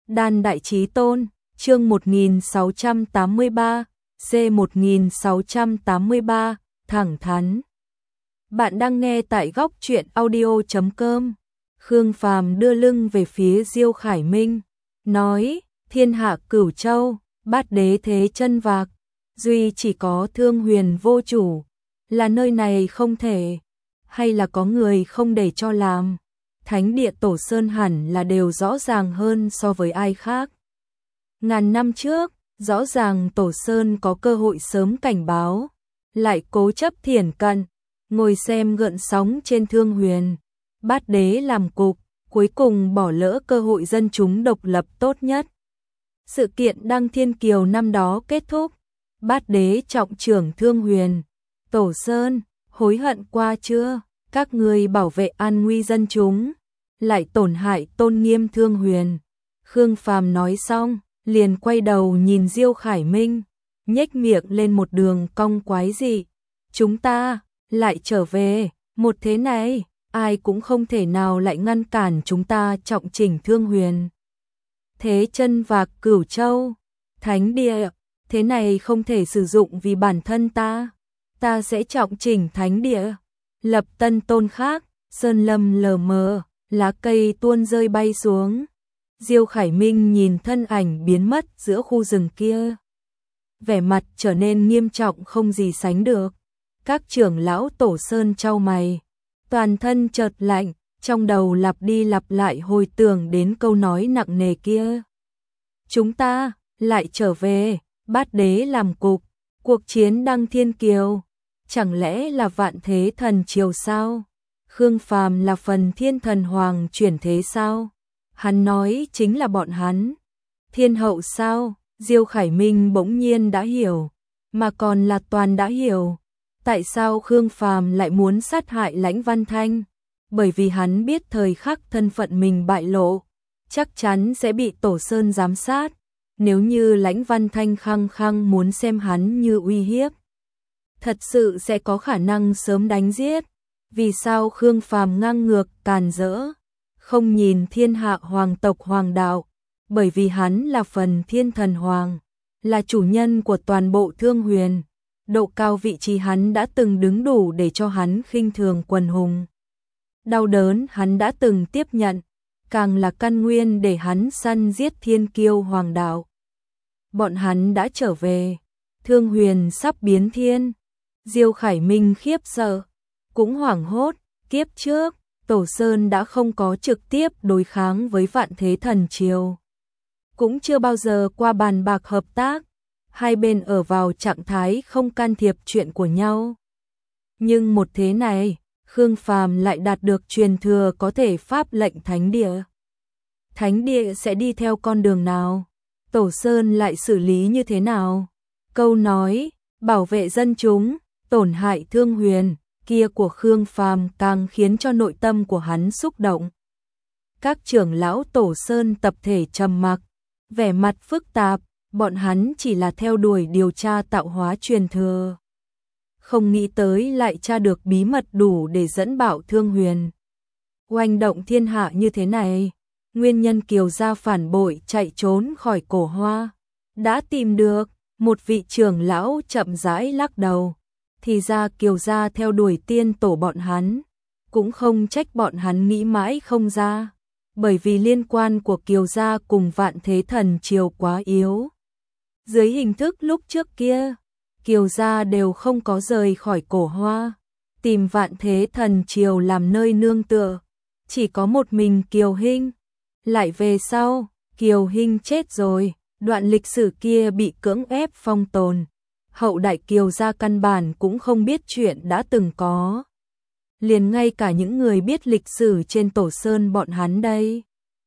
Đan Đại Chí Tôn, chương 1683, C1683, thẳng thắn. Bạn đang nghe tại góc truyện audio.com. Khương Phàm đưa lưng về phía Diêu Khải Minh, nói: thiên hạ cửu châu, bát đế thế chân vạc, duy chỉ có Thương Huyền vô chủ, là nơi này không thể, hay là có người không để cho làm. Thánh địa Tổ Sơn hẳn là đều rõ ràng hơn so với ai khác. Ngàn năm trước, rõ ràng Tổ Sơn có cơ hội sớm cảnh báo, lại cố chấp thiển cận, ngồi xem gợn sóng trên Thương Huyền. Bát đế làm cục, cuối cùng bỏ lỡ cơ hội dân chúng độc lập tốt nhất. Sự kiện Đăng Thiên Kiều năm đó kết thúc, bát đế trọng trưởng Thương Huyền. Tổ Sơn, hối hận qua chưa? Các ngươi bảo vệ an nguy dân chúng, lại tổn hại tôn nghiêm Thương Huyền. Khương Phàm nói xong, liền quay đầu nhìn Diêu Khải Minh, nhếch miệng lên một đường cong quái dị. Chúng ta lại trở về, một thế này, ai cũng không thể nào lại ngăn cản chúng ta trọng chỉnh Thương Huyền. Thế chân vạc cửu châu, thánh địa, thế này không thể sử dụng vì bản thân ta. Ta sẽ trọng chỉnh thánh địa, lập tân tôn khác. Sơn lâm lờ mờ, lá cây tuôn rơi bay xuống. Diêu Khải Minh nhìn thân ảnh biến mất giữa khu rừng kia, vẻ mặt trở nên nghiêm trọng không gì sánh được. Các trưởng lão Tổ Sơn chau mày, toàn thân chợt lạnh, trong đầu lặp đi lặp lại hồi tưởng đến câu nói nặng nề kia. Chúng ta lại trở về, bát đế làm cục, cuộc chiến Đăng Thiên Kiều, chẳng lẽ là vạn thế thần triều sao? Khương Phàm là phần thiên thần hoàng chuyển thế sao? Hắn nói chính là bọn hắn. Thiên hậu sao? Diêu Khải Minh bỗng nhiên đã hiểu, mà còn là toàn đã hiểu. Tại sao Khương Phàm lại muốn sát hại Lãnh Văn Thanh? Bởi vì hắn biết thời khắc thân phận mình bại lộ, chắc chắn sẽ bị Tổ Sơn giám sát. Nếu như Lãnh Văn Thanh khăng khăng muốn xem hắn như uy hiếp, thật sự sẽ có khả năng sớm đánh giết. Vì sao Khương Phàm ngang ngược càn rỡ, không nhìn thiên hạ hoàng tộc hoàng đạo? Bởi vì hắn là phần thiên thần hoàng, là chủ nhân của toàn bộ Thương Huyền. Độ cao vị trí hắn đã từng đứng đủ để cho hắn khinh thường quần hùng. Đau đớn hắn đã từng tiếp nhận, càng là căn nguyên để hắn săn giết thiên kiêu hoàng đạo. Bọn hắn đã trở về, Thương Huyền sắp biến thiên. Diêu Khải Minh khiếp sợ, cũng hoảng hốt. Kiếp trước, Tổ Sơn đã không có trực tiếp đối kháng với vạn thế thần triều, cũng chưa bao giờ qua bàn bạc hợp tác. Hai bên ở vào trạng thái không can thiệp chuyện của nhau. Nhưng một thế này, Khương Phàm lại đạt được truyền thừa có thể pháp lệnh thánh địa. Thánh địa sẽ đi theo con đường nào? Tổ Sơn lại xử lý như thế nào? Câu nói bảo vệ dân chúng, tổn hại Thương Huyền kia của Khương Phàm càng khiến cho nội tâm của hắn xúc động. Các trưởng lão Tổ Sơn tập thể trầm mặc, vẻ mặt phức tạp. Bọn hắn chỉ là theo đuổi điều tra tạo hóa truyền thừa, không nghĩ tới lại tra được bí mật đủ để dẫn bạo Thương Huyền, oanh động thiên hạ như thế này. Nguyên nhân Kiều gia phản bội chạy trốn khỏi Cổ Hoa đã tìm được. Một vị trưởng lão chậm rãi lắc đầu. Thì ra Kiều gia theo đuổi tiên tổ bọn hắn, cũng không trách bọn hắn nghĩ mãi không ra, bởi vì liên quan của Kiều gia cùng vạn thế thần triều quá yếu. Dưới hình thức lúc trước kia, Kiều gia đều không có rời khỏi Cổ Hoa, tìm vạn thế thần triều làm nơi nương tựa. Chỉ có một mình Kiều Hinh. Lại về sau, Kiều Hinh chết rồi, đoạn lịch sử kia bị cưỡng ép phong tồn. Hậu đại Kiều gia căn bản cũng không biết chuyện đã từng có. Liền ngay cả những người biết lịch sử trên Tổ Sơn bọn hắn đây,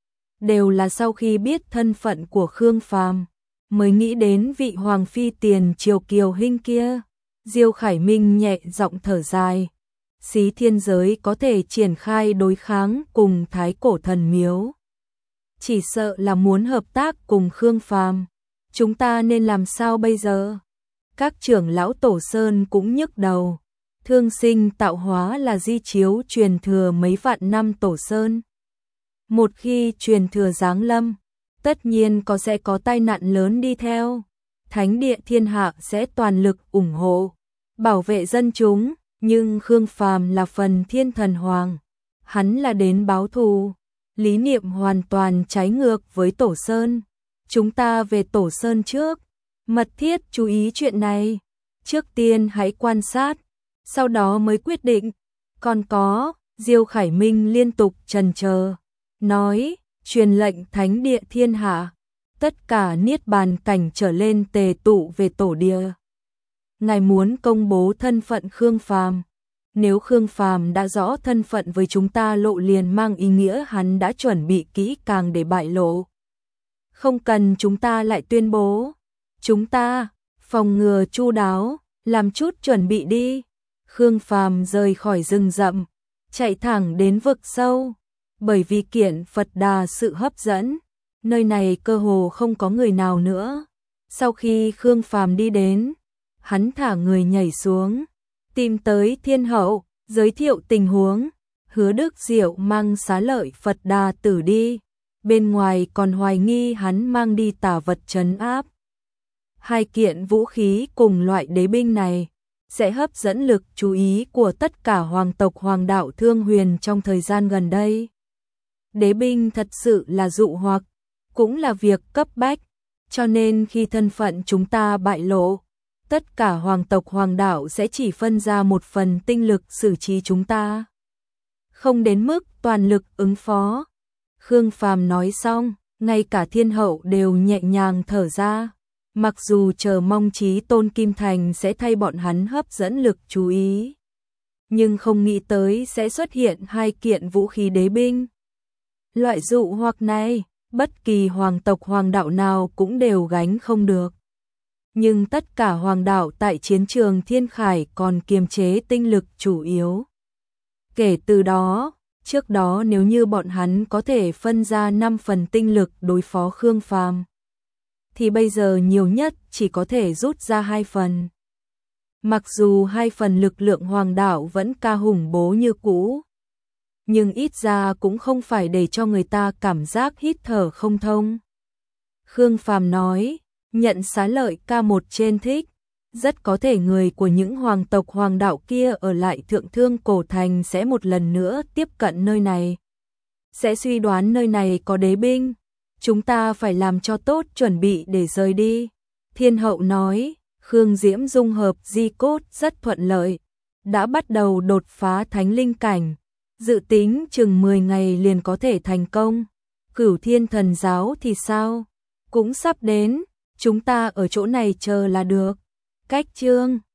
đều là sau khi biết thân phận của Khương Phàm mới nghĩ đến vị hoàng phi tiền triều Kiều Hinh kia. Diêu Khải Minh nhẹ giọng thở dài. Xí thiên giới có thể triển khai đối kháng cùng Thái Cổ Thần Miếu, chỉ sợ là muốn hợp tác cùng Khương Phàm. Chúng ta nên làm sao bây giờ? Các trưởng lão Tổ Sơn cũng nhức đầu. Thương sinh tạo hóa là di chiếu truyền thừa mấy vạn năm Tổ Sơn. Một khi truyền thừa giáng lâm, tất nhiên sẽ có tai nạn lớn đi theo. Thánh địa thiên hạ sẽ toàn lực ủng hộ, bảo vệ dân chúng, nhưng Khương Phàm là phần thiên thần hoàng. Hắn là đến báo thù, lý niệm hoàn toàn trái ngược với Tổ Sơn. Chúng ta về Tổ Sơn trước, mật thiết chú ý chuyện này. Trước tiên hãy quan sát, sau đó mới quyết định. Còn có, Diêu Khải Minh liên tục trần chờ, nói, truyền lệnh thánh địa thiên hạ, tất cả niết bàn cảnh trở lên tề tụ về tổ địa. Ngài muốn công bố thân phận Khương Phàm. Nếu Khương Phàm đã rõ thân phận với chúng ta lộ liền mang ý nghĩa hắn đã chuẩn bị kỹ càng để bại lộ. Không cần chúng ta lại tuyên bố. Chúng ta, phòng ngừa chu đáo, làm chút chuẩn bị đi. Khương Phàm rời khỏi rừng rậm, chạy thẳng đến vực sâu. Bởi vì kiện Phật Đà sự hấp dẫn, nơi này cơ hồ không có người nào nữa. Sau khi Khương Phàm đi đến, hắn thả người nhảy xuống, tìm tới Thiên Hậu, giới thiệu tình huống. Hứa Đức Diệu mang xá lợi Phật Đà tử đi, bên ngoài còn hoài nghi hắn mang đi tà vật trấn áp. Hai kiện vũ khí cùng loại đế binh này sẽ hấp dẫn lực chú ý của tất cả hoàng tộc Hoàng đạo Thương Huyền trong thời gian gần đây. Đế binh thật sự là dụ hoặc, cũng là việc cấp bách, cho nên khi thân phận chúng ta bại lộ, tất cả hoàng tộc Hoàng đạo sẽ chỉ phân ra một phần tinh lực xử trí chúng ta, không đến mức toàn lực ứng phó. Khương Phàm nói xong, ngay cả Thiên Hậu đều nhẹ nhàng thở ra. Mặc dù chờ mong Chí Tôn Kim Thành sẽ thay bọn hắn hấp dẫn lực chú ý, nhưng không nghĩ tới sẽ xuất hiện hai kiện vũ khí đế binh. Loại dụ hoặc này, bất kỳ hoàng tộc Hoàng đạo nào cũng đều gánh không được. Nhưng tất cả Hoàng đạo tại chiến trường Thiên Khải còn kiềm chế tinh lực chủ yếu. Kể từ đó, trước đó nếu như bọn hắn có thể phân ra 5 phần tinh lực đối phó Khương Phàm, thì bây giờ nhiều nhất chỉ có thể rút ra 2 phần. Mặc dù 2 phần lực lượng Hoàng đạo vẫn ca hùng bố như cũ, nhưng ít ra cũng không phải để cho người ta cảm giác hít thở không thông. Khương Phàm nói, nhận xá lợi ca một trên thích, rất có thể người của những hoàng tộc Hoàng đạo kia ở lại Thượng Thương Cổ Thành sẽ một lần nữa tiếp cận nơi này. Sẽ suy đoán nơi này có đế binh, chúng ta phải làm cho tốt chuẩn bị để rời đi. Thiên Hậu nói, Khương Diễm dung hợp di cốt rất thuận lợi, đã bắt đầu đột phá thánh linh cảnh, dự tính chừng 10 ngày liền có thể thành công. Cửu Thiên Thần Giáo thì sao? Cũng sắp đến, chúng ta ở chỗ này chờ là được. Cách chương